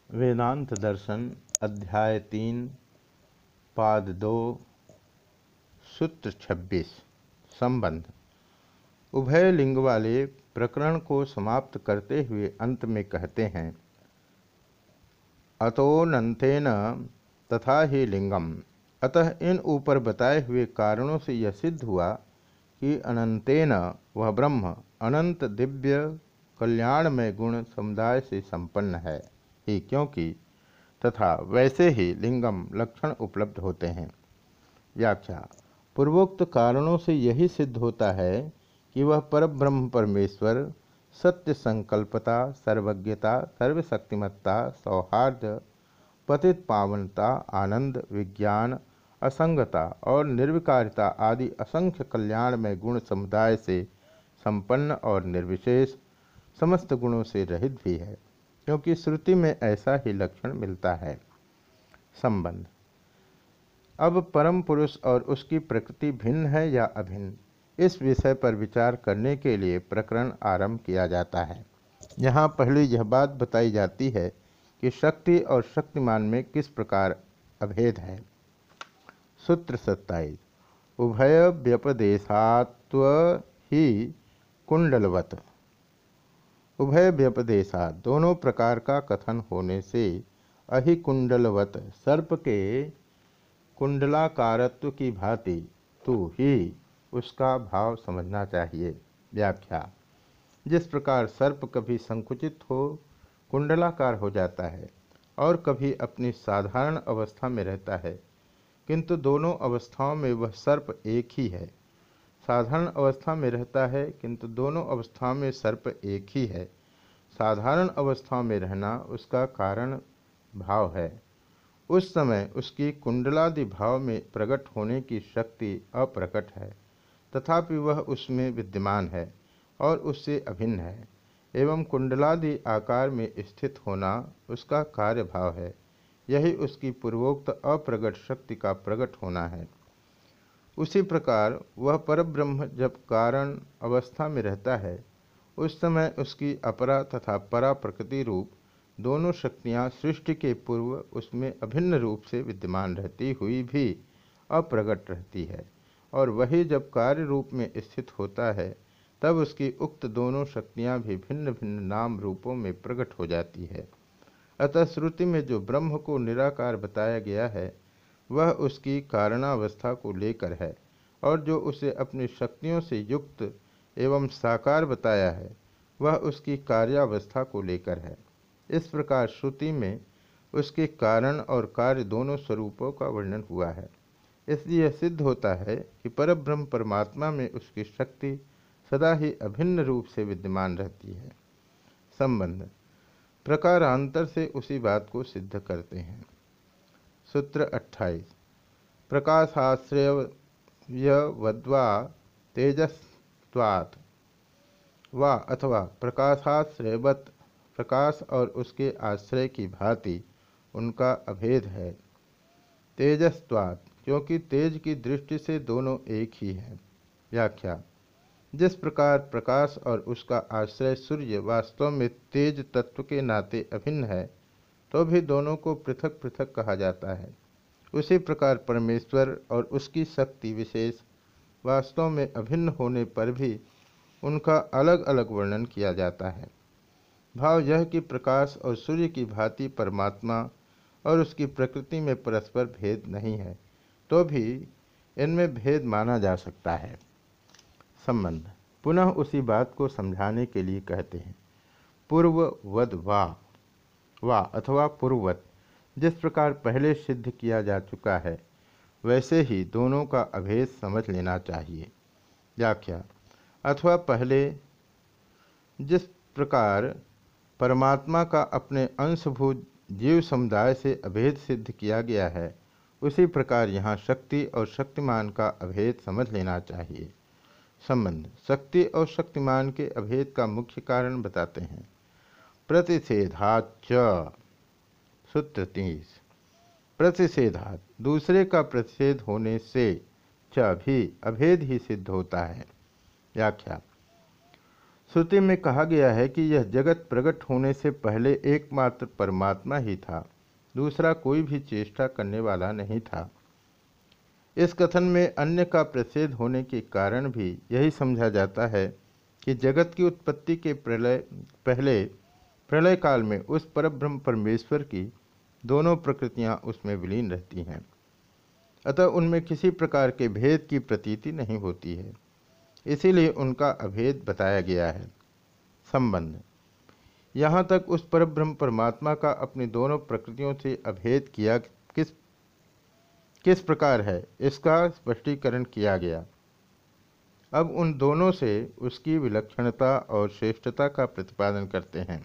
वेदांत दर्शन अध्याय 3 पाद 2 सूत्र 26 संबंध। उभय लिंग वाले प्रकरण को समाप्त करते हुए अंत में कहते हैं, अतोऽनंतेन तथा ही लिंगम। अतः इन ऊपर बताए हुए कारणों से यह सिद्ध हुआ कि अनंतेन वह ब्रह्म अनंत दिव्य कल्याणमय गुण समुदाय से संपन्न है ही, क्योंकि तथा वैसे ही लिंगम लक्षण उपलब्ध होते हैं। व्याख्या। पूर्वोक्त कारणों से यही सिद्ध होता है कि वह परब्रह्म परमेश्वर सत्य संकल्पता, सर्वज्ञता, सर्वशक्तिमत्ता, सौहार्द, पतित पावनता, आनंद, विज्ञान, असंगता और निर्विकारिता आदि असंख्य कल्याणमय गुण समुदाय से संपन्न और निर्विशेष समस्त गुणों से रहित भी है, क्योंकि श्रुति में ऐसा ही लक्षण मिलता है। संबंध। अब परम पुरुष और उसकी प्रकृति भिन्न है या अभिन्न, इस विषय पर विचार करने के लिए प्रकरण आरंभ किया जाता है। यहाँ पहले यह बात बताई जाती है कि शक्ति और शक्तिमान में किस प्रकार अभेद है। सूत्र 27। उभय व्यपदेशात्व ही कुंडलवत। उभय व्यपदेशा दोनों प्रकार का कथन होने से अहिकुंडलवत सर्प के कुंडलाकारत्व की भांति तू ही उसका भाव समझना चाहिए। व्याख्या। जिस प्रकार सर्प कभी संकुचित हो कुंडलाकार हो जाता है और कभी अपनी साधारण अवस्था में रहता है, किंतु दोनों अवस्थाओं में वह सर्प एक ही है। साधारण अवस्था में रहता है किंतु दोनों अवस्थाओं में सर्प एक ही है। साधारण अवस्था में रहना उसका कारण भाव है। उस समय उसकी कुंडलादि भाव में प्रकट होने की शक्ति अप्रकट है, तथापि वह उसमें विद्यमान है और उससे अभिन्न है। एवं कुंडलादि आकार में स्थित होना उसका कार्य भाव है। यही उसकी पूर्वोक्त अप्रगट शक्ति का प्रकट होना है। उसी प्रकार वह परब्रह्म जब कारण अवस्था में रहता है, उस समय उसकी अपरा तथा परा प्रकृति रूप दोनों शक्तियाँ सृष्टि के पूर्व उसमें अभिन्न रूप से विद्यमान रहती हुई भी अप्रगट रहती है, और वही जब कार्य रूप में स्थित होता है तब उसकी उक्त दोनों शक्तियाँ भी भिन्न भिन्न नाम रूपों में प्रकट हो जाती है। अतः श्रुति में जो ब्रह्म को निराकार बताया गया है वह उसकी कारणावस्था को लेकर है, और जो उसे अपनी शक्तियों से युक्त एवं साकार बताया है वह उसकी कार्यावस्था को लेकर है। इस प्रकार श्रुति में उसके कारण और कार्य दोनों स्वरूपों का वर्णन हुआ है। इसलिए यह सिद्ध होता है कि परब्रह्म परमात्मा में उसकी शक्ति सदा ही अभिन्न रूप से विद्यमान रहती है। संबंध। प्रकारांतर से उसी बात को सिद्ध करते हैं। सूत्र 28। प्रकाशाश्रयवद्वा तेजस्त्वात् वा अथवा प्रकाशाश्रयवत प्रकाश और उसके आश्रय की भांति उनका अभेद है। तेजस्त्वात् क्योंकि तेज की दृष्टि से दोनों एक ही हैं। व्याख्या। जिस प्रकार प्रकाश और उसका आश्रय सूर्य वास्तव में तेज तत्व के नाते अभिन्न है, तो भी दोनों को पृथक पृथक कहा जाता है। उसी प्रकार परमेश्वर और उसकी शक्ति विशेष वास्तव में अभिन्न होने पर भी उनका अलग अलग वर्णन किया जाता है। भाव यह कि प्रकाश और सूर्य की भांति परमात्मा और उसकी प्रकृति में परस्पर भेद नहीं है, तो भी इनमें भेद माना जा सकता है। संबंध। पुनः उसी बात को समझाने के लिए कहते हैं, पूर्ववद वा अथवा पूर्ववत। जिस प्रकार पहले सिद्ध किया जा चुका है वैसे ही दोनों का अभेद समझ लेना चाहिए। व्याख्या। अथवा पहले जिस प्रकार परमात्मा का अपने अंशभूत जीव समुदाय से अभेद सिद्ध किया गया है, उसी प्रकार यहाँ शक्ति और शक्तिमान का अभेद समझ लेना चाहिए। संबंध। शक्ति और शक्तिमान के अभेद का मुख्य कारण बताते हैं। प्रतिषेधाच्च। सूत्र 30। प्रतिषेधात् दूसरे का प्रतिषेध होने से च भी अभेद ही सिद्ध होता है। व्याख्या। श्रुति में कहा गया है कि यह जगत प्रकट होने से पहले एकमात्र परमात्मा ही था, दूसरा कोई भी चेष्टा करने वाला नहीं था। इस कथन में अन्य का प्रच्छेद होने के कारण भी यही समझा जाता है कि जगत की उत्पत्ति के पहले प्रलय काल में उस परब्रह्म परमेश्वर की दोनों प्रकृतियां उसमें विलीन रहती हैं, अतः उनमें किसी प्रकार के भेद की प्रतीति नहीं होती है, इसीलिए उनका अभेद बताया गया है। संबंध यहाँ तक उस परब्रह्म परमात्मा का अपनी दोनों प्रकृतियों से अभेद किया किस किस प्रकार है, इसका स्पष्टीकरण किया गया। अब उन दोनों से उसकी विलक्षणता और श्रेष्ठता का प्रतिपादन करते हैं।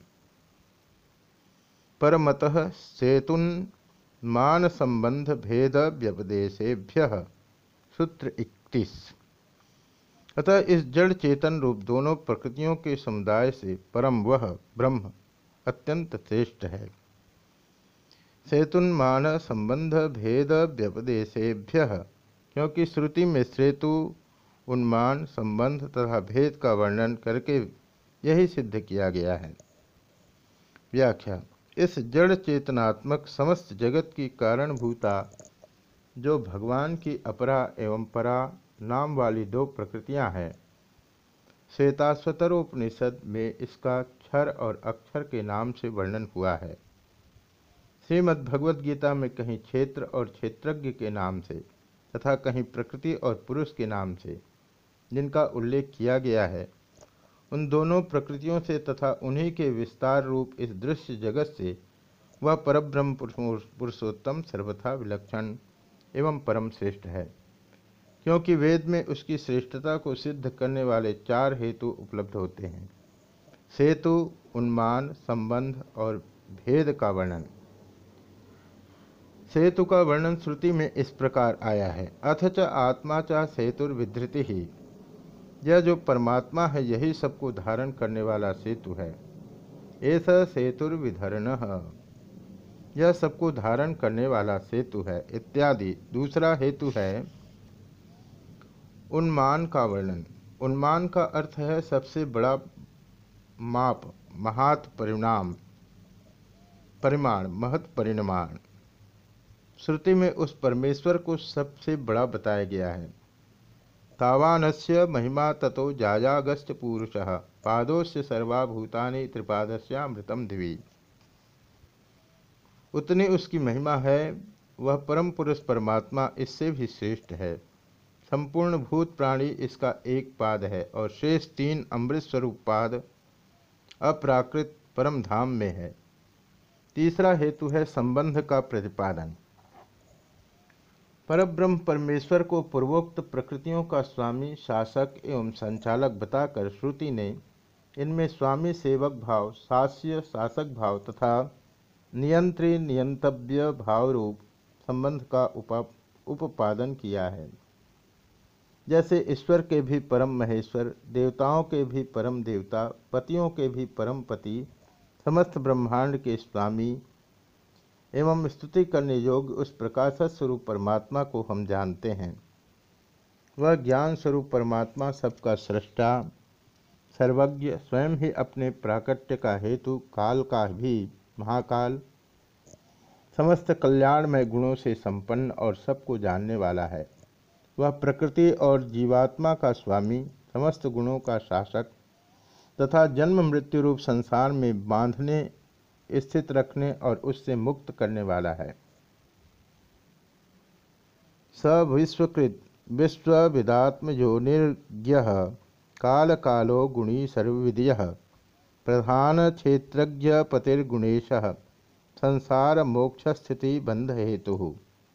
परमतः सेतुन्मान संबंध भेद व्यपदेशेभ्य सूत्र 31। अतः इस जड़ चेतन रूप दोनों प्रकृतियों के समुदाय से परम वह ब्रह्म अत्यंत श्रेष्ठ है। सेतुन्मान संबंध भेद व्यपदेशेभ्य, क्योंकि श्रुति में सेतु, उन्मान, संबंध तथा भेद का वर्णन करके यही सिद्ध किया गया है। व्याख्या। इस जड़ चेतनात्मक समस्त जगत की कारणभूता जो भगवान की अपरा एवं परा नाम वाली दो प्रकृतियां हैं, श्वेताश्वतरोपनिषद में इसका क्षर और अक्षर के नाम से वर्णन हुआ है। श्रीमद् भगवद गीता में कहीं क्षेत्र और क्षेत्रज्ञ के नाम से तथा कहीं प्रकृति और पुरुष के नाम से जिनका उल्लेख किया गया है, उन दोनों प्रकृतियों से तथा उन्हीं के विस्तार रूप इस दृश्य जगत से वह परब्रह्म पुरुषोत्तम सर्वथा विलक्षण एवं परम श्रेष्ठ है, क्योंकि वेद में उसकी श्रेष्ठता को सिद्ध करने वाले 4 हेतु उपलब्ध होते हैं: सेतु, उन्मान, संबंध और भेद का वर्णन। सेतु का वर्णन श्रुति में इस प्रकार आया है: अथ च आत्मा च सेतुर्विधृति ही। यह जो परमात्मा है यही सबको धारण करने वाला सेतु है। ऐसा सेतुर्विधरणः, यह सबको धारण करने वाला सेतु है इत्यादि। दूसरा हेतु है उन्मान का वर्णन। उन्मान का अर्थ है सबसे बड़ा माप, महात परिमाण, महत परिमाण। श्रुति में उस परमेश्वर को सबसे बड़ा बताया गया है। तावानस्य महिमा ततो जाजागश्च पूरुषः पादोस्य सर्वाभूतानि त्रिपादस्यामृतम दिवि। उतनी उसकी महिमा है, वह परम पुरुष परमात्मा इससे भी श्रेष्ठ है। संपूर्ण भूत प्राणी इसका एक पाद है और शेष 3 अमृत स्वरूप पाद अप्राकृत परम धाम में है। तीसरा हेतु है संबंध का प्रतिपादन। परब्रह्म परमेश्वर को पूर्वोक्त प्रकृतियों का स्वामी, शासक एवं संचालक बताकर श्रुति ने इनमें स्वामी सेवक भाव, शास्य शासक भाव तथा नियंत्री नियंतव्य भाव रूप संबंध का उपादन किया है। जैसे ईश्वर के भी परम महेश्वर, देवताओं के भी परम देवता, पतियों के भी परम पति, समस्त ब्रह्मांड के स्वामी एवं स्तुति करने योग्य उस प्रकाशक स्वरूप परमात्मा को हम जानते हैं। वह ज्ञान स्वरूप परमात्मा सबका सृष्टा, सर्वज्ञ, स्वयं ही अपने प्राकट्य का हेतु, काल का भी महाकाल, समस्त कल्याणमय गुणों से संपन्न और सबको जानने वाला है। वह प्रकृति और जीवात्मा का स्वामी, समस्त गुणों का शासक तथा जन्म मृत्यु रूप संसार में बांधने, स्थित रखने और उससे मुक्त करने वाला है। स विश्वकृत विश्वविदात्म योनिर्ज्ञः काल कालो गुणी सर्वविदयः प्रधान क्षेत्रज्ञ पतिर्गुणेशः संसार मोक्ष स्थिति बंध हेतु।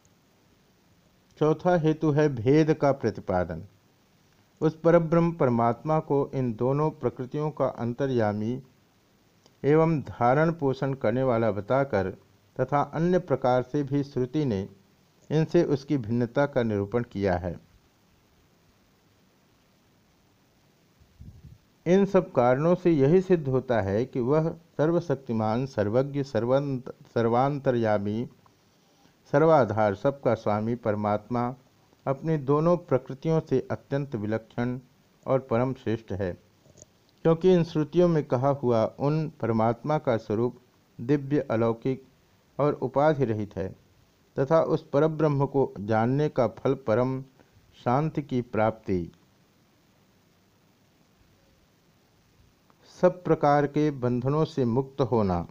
चौथा हेतु है भेद का प्रतिपादन। उस परब्रह्म परमात्मा को इन दोनों प्रकृतियों का अंतर्यामी एवं धारण पोषण करने वाला बताकर तथा अन्य प्रकार से भी श्रुति ने इनसे उसकी भिन्नता का निरूपण किया है। इन सब कारणों से यही सिद्ध होता है कि वह सर्वशक्तिमान, सर्वज्ञ, सर्वांतर्यामी, सर्वाधार, सबका स्वामी परमात्मा अपनी दोनों प्रकृतियों से अत्यंत विलक्षण और परम श्रेष्ठ है। क्योंकि इन श्रुतियों में कहा हुआ उन परमात्मा का स्वरूप दिव्य, अलौकिक और उपाधि रहित है तथा उस परब्रह्म को जानने का फल परम शांति की प्राप्ति, सब प्रकार के बंधनों से मुक्त होना,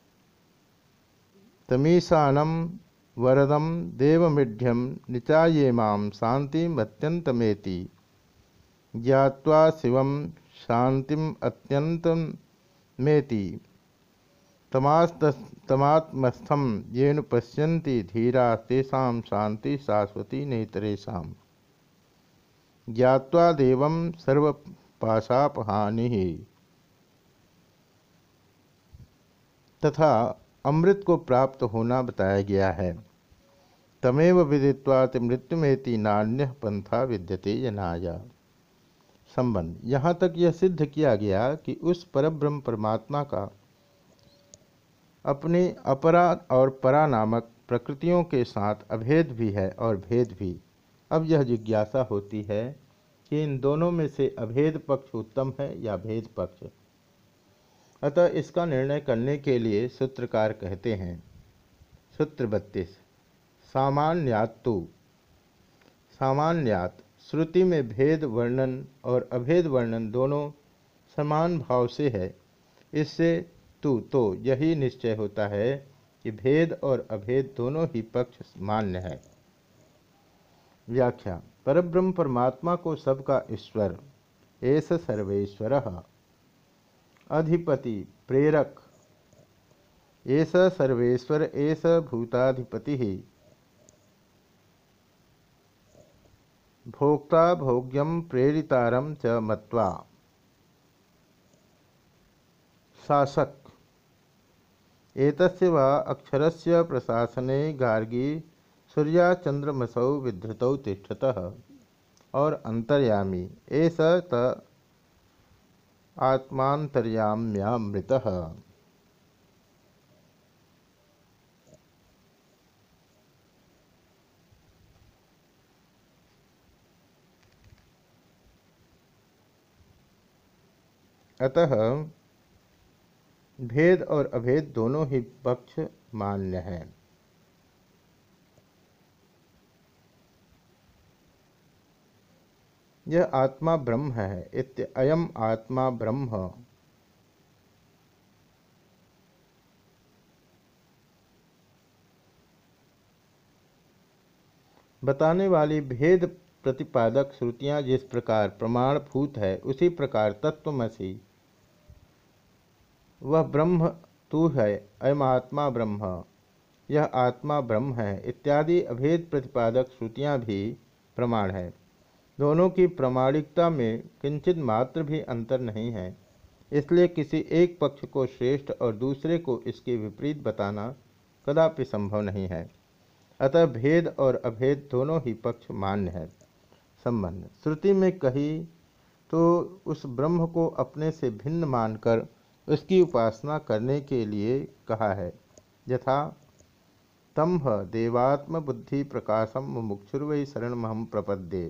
तमीशानम वरदम देवमिढ़्यम निचायेमां शांतिमत्यंतमेति ज्ञात्वा शिवम शांतिम अत्यंतमेति तमात्मस्थम येन पश्यन्ति धीरा तेषां शांति शाश्वती नेतरेषाम् ज्ञात्वा देवं सर्वपाशापहानिः। तथा अमृत को प्राप्त होना बताया गया है। तमेव विदित्वाति मृत्युमेति नान्यः पंथा विद्यते यनाय। संबंध, यहाँ तक यह सिद्ध किया गया कि उस परब्रह्म परमात्मा का अपने अपरा और परा नामक प्रकृतियों के साथ अभेद भी है और भेद भी। अब यह जिज्ञासा होती है कि इन दोनों में से अभेद पक्ष उत्तम है या भेद पक्ष। अतः इसका निर्णय करने के लिए सूत्रकार कहते हैं, सूत्र 32, सामान्यात्तु। सामान्यात श्रुति में भेद वर्णन और अभेद वर्णन दोनों समान भाव से है। इससे तो यही निश्चय होता है कि भेद और अभेद दोनों ही पक्ष मान्य है। व्याख्या, परब्रह्म परमात्मा को सबका ईश्वर, एष सर्वेश्वरः, अधिपति, प्रेरक, एष सर्वेश्वर, एष भूताधिपति, भोक्ता भोग्यम प्रेरितारम च मत्वा, शासक, एतस्य वा अक्षरस्य प्रशासने गार्गी सूर्याचंद्रमसौ विधृतौ तिष्ठतः, और अंतर्यामी, एष त आत्मांतर्याम्यामृतः। अतः भेद और अभेद दोनों ही पक्ष मान्य है। यह आत्मा ब्रह्म है, अयम आत्मा ब्रह्म। बताने वाली भेद प्रतिपादक श्रुतियां जिस प्रकार प्रमाणभूत है, उसी प्रकार तत्वमसि, वह ब्रह्म तू है, अयम आत्मा ब्रह्म, यह आत्मा ब्रह्म है इत्यादि अभेद प्रतिपादक श्रुतियां भी प्रमाण है। दोनों की प्रामाणिकता में किंचित मात्र भी अंतर नहीं है। इसलिए किसी एक पक्ष को श्रेष्ठ और दूसरे को इसके विपरीत बताना कदापि संभव नहीं है। अतः भेद और अभेद दोनों ही पक्ष मान्य है। संबंध, श्रुति में कही तो उस ब्रह्म को अपने से भिन्न मानकर उसकी उपासना करने के लिए कहा है। यथा तम्ह देवात्म बुद्धि प्रकाशम मुमुक्षुर्वै शरणमहं प्रपद्ये।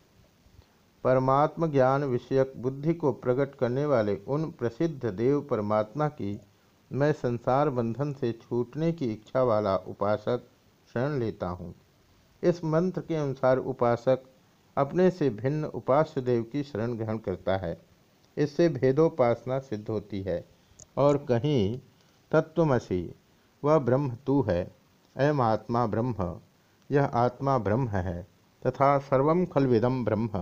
परमात्म ज्ञान विषयक बुद्धि को प्रकट करने वाले उन प्रसिद्ध देव परमात्मा की मैं संसार बंधन से छूटने की इच्छा वाला उपासक शरण लेता हूँ। इस मंत्र के अनुसार उपासक अपने से भिन्न उपास्य देव की शरण ग्रहण करता है। इससे भेदोपासना सिद्ध होती है। और कहीं तत्वमसि, वह ब्रह्म तू है, अयम आत्मा ब्रह्म, यह आत्मा ब्रह्म है, तथा सर्वं खल्विदं ब्रह्म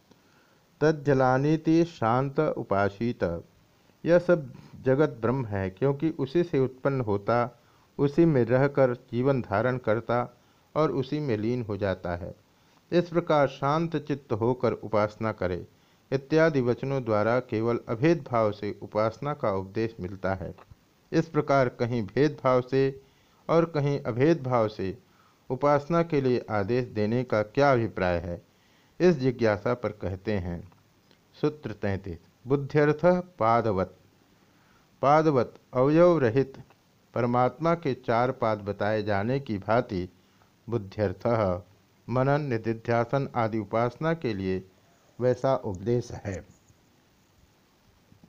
तज्जलानीति शांत उपासीत। यह सब जगत ब्रह्म है, क्योंकि उसी से उत्पन्न होता, उसी में रहकर जीवन धारण करता और उसी में लीन हो जाता है। इस प्रकार शांत चित्त होकर उपासना करे इत्यादि वचनों द्वारा केवल अभेद भाव से उपासना का उपदेश मिलता है। इस प्रकार कहीं भेदभाव से और कहीं अभेद भाव से उपासना के लिए आदेश देने का क्या अभिप्राय है, इस जिज्ञासा पर कहते हैं। सूत्र 33, बुद्ध्यर्थ पादवत। पादवत अवयव रहित परमात्मा के 4 पाद बताए जाने की भांति बुद्ध्यर्थ मनन, निधिध्यासन आदि उपासना के लिए वैसा उपदेश है।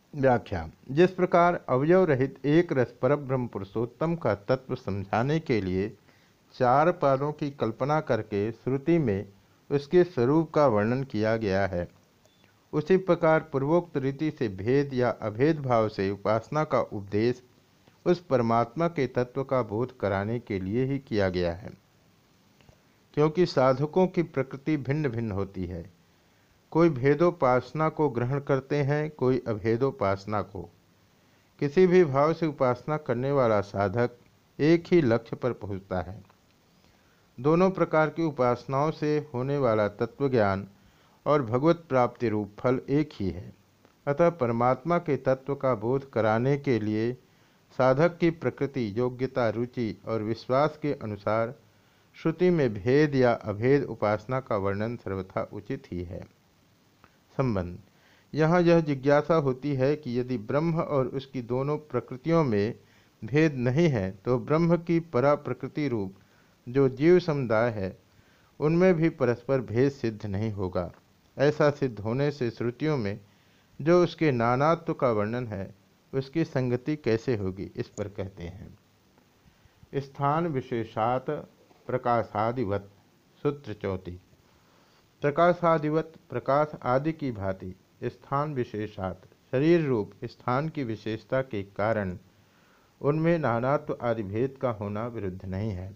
व्याख्या। जिस प्रकार अवयव रहित एक रस परब्रह्म पुरुषोत्तम का तत्व समझाने के लिए चार पादों की कल्पना करके श्रुति में उसके स्वरूप का वर्णन किया गया है, उसी प्रकार पूर्वोक्त रीति से भेद या अभेद भाव से उपासना का उपदेश उस परमात्मा के तत्व का बोध कराने के लिए ही किया गया है। क्योंकि साधकों की प्रकृति भिन्न भिन्न होती है, कोई भेदोपासना को ग्रहण करते हैं, कोई अभेदोपासना को। किसी भी भाव से उपासना करने वाला साधक एक ही लक्ष्य पर पहुँचता है। दोनों प्रकार की उपासनाओं से होने वाला तत्वज्ञान और भगवत प्राप्ति रूप फल एक ही है। अतः परमात्मा के तत्व का बोध कराने के लिए साधक की प्रकृति, योग्यता, रुचि और विश्वास के अनुसार श्रुति में भेद या अभेद उपासना का वर्णन सर्वथा उचित ही है। संबंध। यहाँ यह जिज्ञासा होती है कि यदि ब्रह्म और उसकी दोनों प्रकृतियों में भेद नहीं है तो ब्रह्म की परा प्रकृति रूप जो जीव समुदाय है उनमें भी परस्पर भेद सिद्ध नहीं होगा। ऐसा सिद्ध होने से श्रुतियों में जो उसके नानात्व का वर्णन है उसकी संगति कैसे होगी, इस पर कहते हैं। स्थान विशेषात प्रकाशादिवत। सूत्र 34। प्रकाशादिवत प्रकाश आदि की भांति स्थान विशेषात शरीर रूप स्थान की विशेषता के कारण उनमें नानात्व आदि भेद का होना विरुद्ध नहीं है।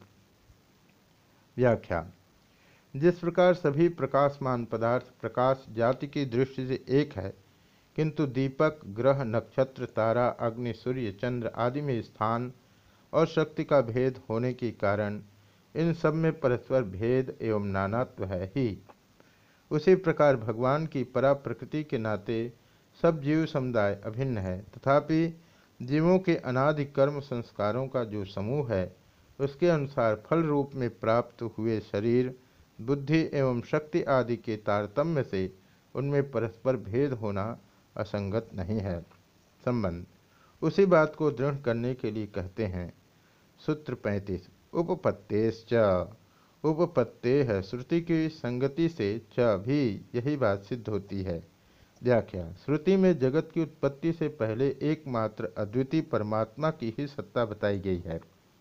व्याख्या। जिस प्रकार सभी प्रकाशमान पदार्थ प्रकाश जाति की दृष्टि से एक है, किंतु दीपक, ग्रह, नक्षत्र, तारा, अग्नि, सूर्य, चंद्र आदि में स्थान और शक्ति का भेद होने के कारण इन सब में परस्पर भेद एवं नानात्व है ही, उसी प्रकार भगवान की परा प्रकृति के नाते सब जीव समुदाय अभिन्न है। तथापि जीवों के अनादि कर्म संस्कारों का जो समूह है उसके अनुसार फल रूप में प्राप्त हुए शरीर, बुद्धि एवं शक्ति आदि के तारतम्य से उनमें परस्पर भेद होना असंगत नहीं है। संबंध। उसी बात को दृढ़ करने के लिए कहते हैं। सूत्र 35। उपपत्तेश्च। उपपत्तेः श्रुति की संगति से च भी यही बात सिद्ध होती है। व्याख्या। श्रुति में जगत की उत्पत्ति से पहले एकमात्र अद्वितीय परमात्मा की ही सत्ता बताई गई है।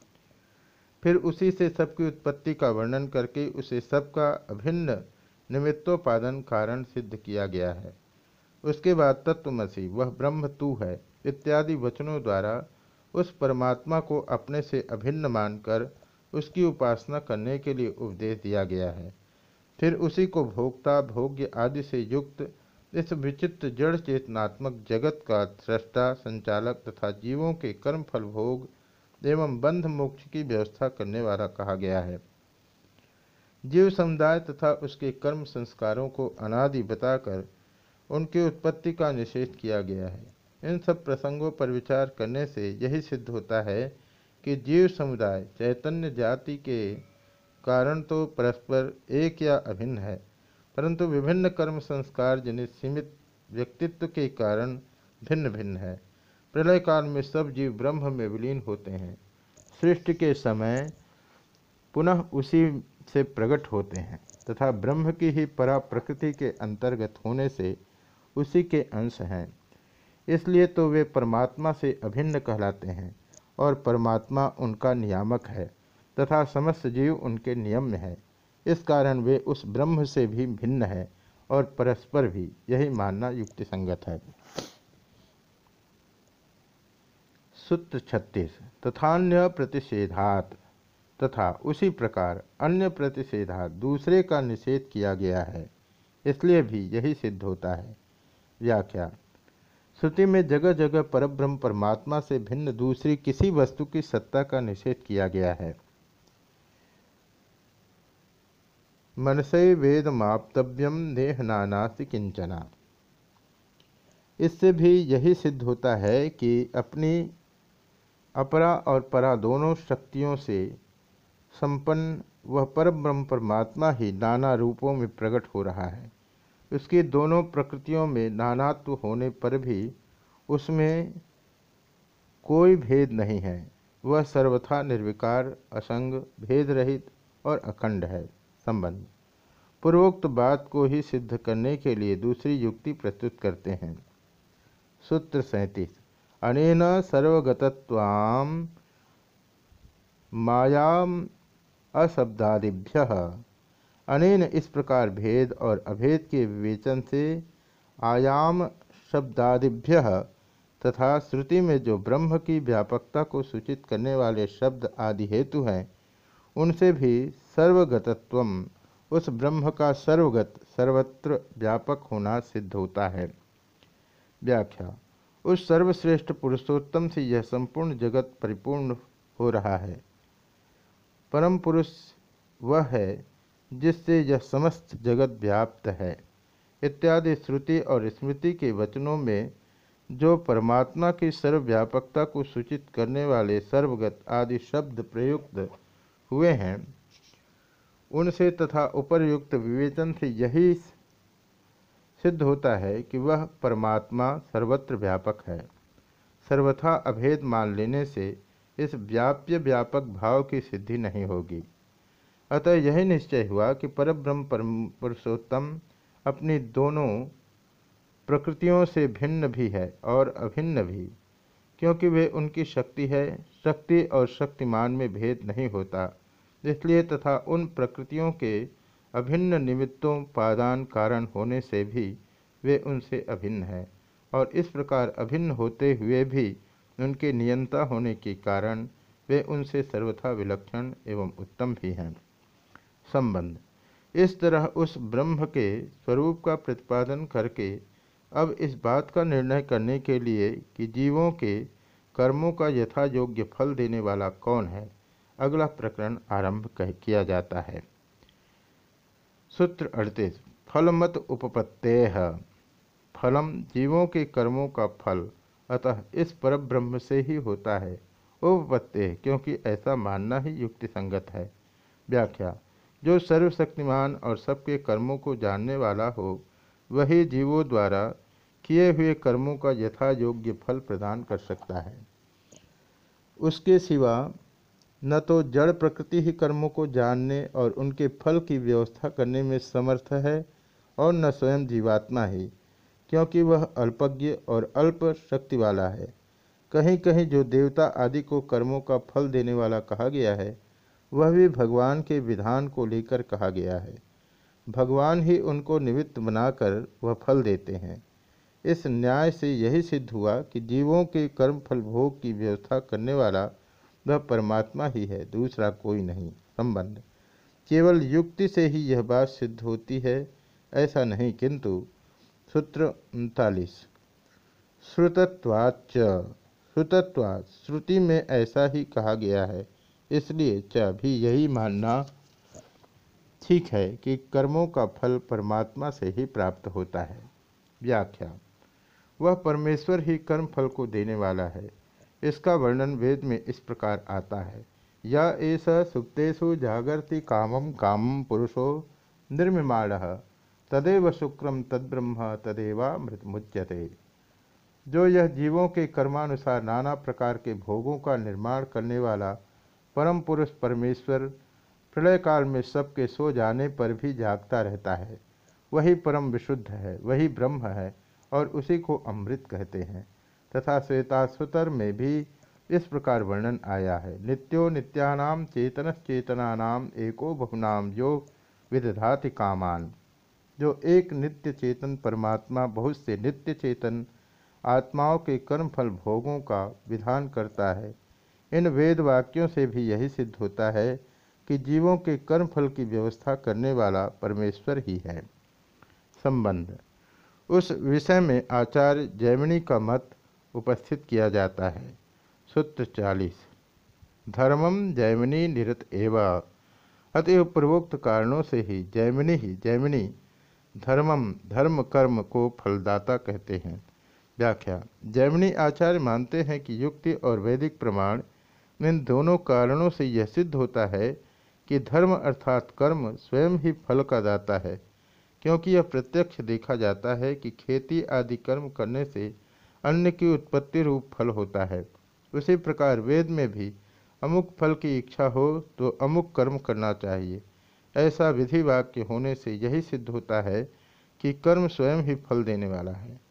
फिर उसी से सबकी उत्पत्ति का वर्णन करके उसे सबका अभिन्न निमित्तोपादन कारण सिद्ध किया गया है। उसके बाद तत्वमसि, वह ब्रह्म तू है, इत्यादि वचनों द्वारा उस परमात्मा को अपने से अभिन्न मानकर उसकी उपासना करने के लिए उपदेश दिया गया है। फिर उसी को भोक्ता, भोग्य आदि से युक्त इस विचित्र जड़ चेतनात्मक जगत का सृष्टा, संचालक तथा जीवों के कर्म फल भोग एवं बंध मोक्ष की व्यवस्था करने वाला कहा गया है। जीव समुदाय तथा उसके कर्म संस्कारों को अनादि बताकर उनकी उत्पत्ति का निषेध किया गया है। इन सब प्रसंगों पर विचार करने से यही सिद्ध होता है कि जीव समुदाय चैतन्य जाति के कारण तो परस्पर एक या अभिन्न है, परंतु विभिन्न कर्म संस्कार जनित सीमित व्यक्तित्व के कारण भिन्न भिन्न है। प्रलय काल में सब जीव ब्रह्म में विलीन होते हैं, सृष्टि के समय पुनः उसी से प्रकट होते हैं तथा ब्रह्म की ही परा प्रकृति के अंतर्गत होने से उसी के अंश हैं। इसलिए तो वे परमात्मा से अभिन्न कहलाते हैं और परमात्मा उनका नियामक है तथा समस्त जीव उनके नियम में है। इस कारण वे उस ब्रह्म से भी भिन्न है और परस्पर भी, यही मानना युक्ति संगत है। सूत्र 36। तथान्य प्रतिषेधात। तथा उसी प्रकार अन्य प्रतिषेधात दूसरे का निषेध किया गया है, इसलिए भी यही सिद्ध होता है। व्याख्या। श्रुति में जगह जगह परब्रह्म परमात्मा से भिन्न दूसरी किसी वस्तु की सत्ता का निषेध किया गया है। मनसै वेद माप्तव्यम नेह नानास्ति किंचना। इससे भी यही सिद्ध होता है कि अपनी अपरा और परा दोनों शक्तियों से संपन्न वह परब्रह्म परमात्मा ही नाना रूपों में प्रकट हो रहा है। उसकी दोनों प्रकृतियों में नानात्व होने पर भी उसमें कोई भेद नहीं है। वह सर्वथा निर्विकार, असंग, भेद रहित और अखंड है। संबंध। पूर्वोक्त बात को ही सिद्ध करने के लिए दूसरी युक्ति प्रस्तुत करते हैं। सूत्र 37। अनेन सर्वगतत्वां मायाम अशब्दादिभ्यः। अनेन इस प्रकार भेद और अभेद के विवेचन से आयाम शब्दादिभ्यः तथा श्रुति में जो ब्रह्म की व्यापकता को सूचित करने वाले शब्द आदि हेतु हैं उनसे भी सर्वगतत्वम उस ब्रह्म का सर्वगत सर्वत्र व्यापक होना सिद्ध होता है। व्याख्या। उस सर्वश्रेष्ठ पुरुषोत्तम से यह संपूर्ण जगत परिपूर्ण हो रहा है। परम पुरुष वह है जिससे यह समस्त जगत व्याप्त है इत्यादि श्रुति और स्मृति के वचनों में जो परमात्मा की सर्वव्यापकता को सूचित करने वाले सर्वगत आदि शब्द प्रयुक्त हुए हैं उनसे तथा उपर्युक्त विवेचन से यही सिद्ध होता है कि वह परमात्मा सर्वत्र व्यापक है। सर्वथा अभेद मान लेने से इस व्याप्य व्यापक भाव की सिद्धि नहीं होगी। अतः यही निश्चय हुआ कि परब्रह्म परम पुरुषोत्तम अपनी दोनों प्रकृतियों से भिन्न भी है और अभिन्न भी, क्योंकि वे उनकी शक्ति है। शक्ति और शक्तिमान में भेद नहीं होता, इसलिए तथा उन प्रकृतियों के अभिन्न निमित्तों पादान कारण होने से भी वे उनसे अभिन्न है और इस प्रकार अभिन्न होते हुए भी उनके नियंता होने के कारण वे उनसे सर्वथा विलक्षण एवं उत्तम भी हैं। संबंध। इस तरह उस ब्रह्म के स्वरूप का प्रतिपादन करके अब इस बात का निर्णय करने के लिए कि जीवों के कर्मों का यथा योग्य फल देने वाला कौन है, अगला प्रकरण आरंभ किया जाता है। सूत्र 38। फलमत उपपत्तेह। फलम जीवों के कर्मों का फल अतः इस परब्रह्म से ही होता है। उपपत्तेह क्योंकि ऐसा मानना ही युक्ति संगत है। व्याख्या। जो सर्वशक्तिमान और सबके कर्मों को जानने वाला हो वही जीवों द्वारा किए हुए कर्मों का यथा योग्य फल प्रदान कर सकता है। उसके सिवा न तो जड़ प्रकृति ही कर्मों को जानने और उनके फल की व्यवस्था करने में समर्थ है और न स्वयं जीवात्मा ही, क्योंकि वह अल्पज्ञ और अल्प शक्ति वाला है। कहीं कहीं जो देवता आदि को कर्मों का फल देने वाला कहा गया है वह भी भगवान के विधान को लेकर कहा गया है। भगवान ही उनको निमित्त बनाकर वह फल देते हैं। इस न्याय से यही सिद्ध हुआ कि जीवों के कर्म फल भोग की व्यवस्था करने वाला वह परमात्मा ही है, दूसरा कोई नहीं। संबंध। केवल युक्ति से ही यह बात सिद्ध होती है ऐसा नहीं, किंतु सूत्र 39। श्रुतत्वाच्च। श्रुतत्वात् श्रुति में ऐसा ही कहा गया है, इसलिए च भी यही मानना ठीक है कि कर्मों का फल परमात्मा से ही प्राप्त होता है। व्याख्या। वह परमेश्वर ही कर्म फल को देने वाला है। इसका वर्णन वेद में इस प्रकार आता है। या एष सुप्तेषु जागर्ति कामम कामम पुरुषो निर्मिमाणः तदेव शुक्रम तद्ब्रह्म तदेवामृतमुच्यते। जो यह जीवों के कर्मानुसार नाना प्रकार के भोगों का निर्माण करने वाला परम पुरुष परमेश्वर प्रलय काल में सबके सो जाने पर भी जागता रहता है, वही परम विशुद्ध है, वही ब्रह्म है और उसी को अमृत कहते हैं। तथा श्वेताश्वतर में भी इस प्रकार वर्णन आया है। नित्यो नित्यानाम चेतनश्चेतनानाम एको बहुनाम यो विदधाति कामान। जो एक नित्य चेतन परमात्मा बहुत से नित्य चेतन आत्माओं के कर्मफल भोगों का विधान करता है। इन वेद वाक्यों से भी यही सिद्ध होता है कि जीवों के कर्मफल की व्यवस्था करने वाला परमेश्वर ही है। संबंध। उस विषय में आचार्य जैमिनी का मत उपस्थित किया जाता है। सूत्र 40। धर्मम जैमिनी निरत एवा। अतएव पूर्वोक्त कारणों से ही जैमिनी धर्मम धर्म कर्म को फलदाता कहते हैं। व्याख्या। जैमिनी आचार्य मानते हैं कि युक्ति और वैदिक प्रमाण इन दोनों कारणों से यह सिद्ध होता है कि धर्म अर्थात कर्म स्वयं ही फल का दाता है, क्योंकि यह प्रत्यक्ष देखा जाता है कि खेती आदि कर्म करने से अन्न की उत्पत्ति रूप फल होता है। उसी प्रकार वेद में भी अमुक फल की इच्छा हो तो अमुक कर्म करना चाहिए, ऐसा विधि वाक्य होने से यही सिद्ध होता है कि कर्म स्वयं ही फल देने वाला है।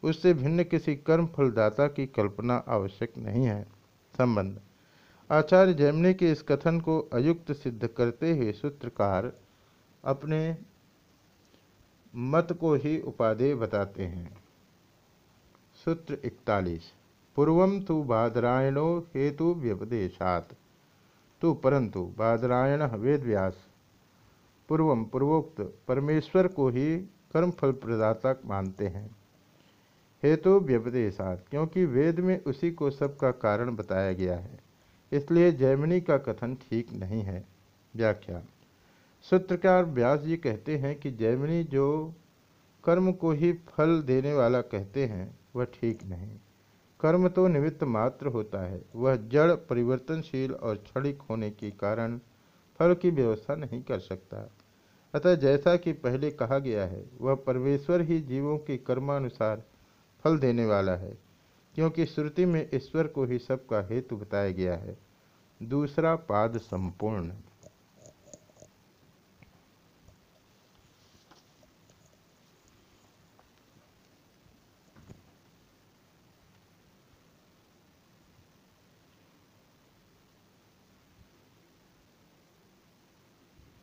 उससे भिन्न किसी कर्म फलदाता की कल्पना आवश्यक नहीं है। संबंध। आचार्य जैमिनी के इस कथन को अयुक्त सिद्ध करते हुए सूत्रकार अपने मत को ही उपादेय बताते हैं। सूत्र 41। पूर्वम तो बादरायणो हेतु व्यपदेशात्। तो परंतु बादरायण वेदव्यास पूर्वम पूर्वोक्त परमेश्वर को ही कर्मफल प्रदाता मानते हैं। हेतु व्यपदेशात्, क्योंकि वेद में उसी को सबका कारण बताया गया है, इसलिए जैमिनी का कथन ठीक नहीं है। व्याख्या। सूत्रकार व्यास जी कहते हैं कि जैमिनी जो कर्म को ही फल देने वाला कहते हैं वह ठीक नहीं। कर्म तो निमित्त मात्र होता है, वह जड़ परिवर्तनशील और क्षणिक होने के कारण फल की व्यवस्था नहीं कर सकता। अतः जैसा कि पहले कहा गया है, वह परमेश्वर ही जीवों के कर्मानुसार फल देने वाला है, क्योंकि श्रुति में ईश्वर को ही सबका हेतु बताया गया है। दूसरा पाद संपूर्ण।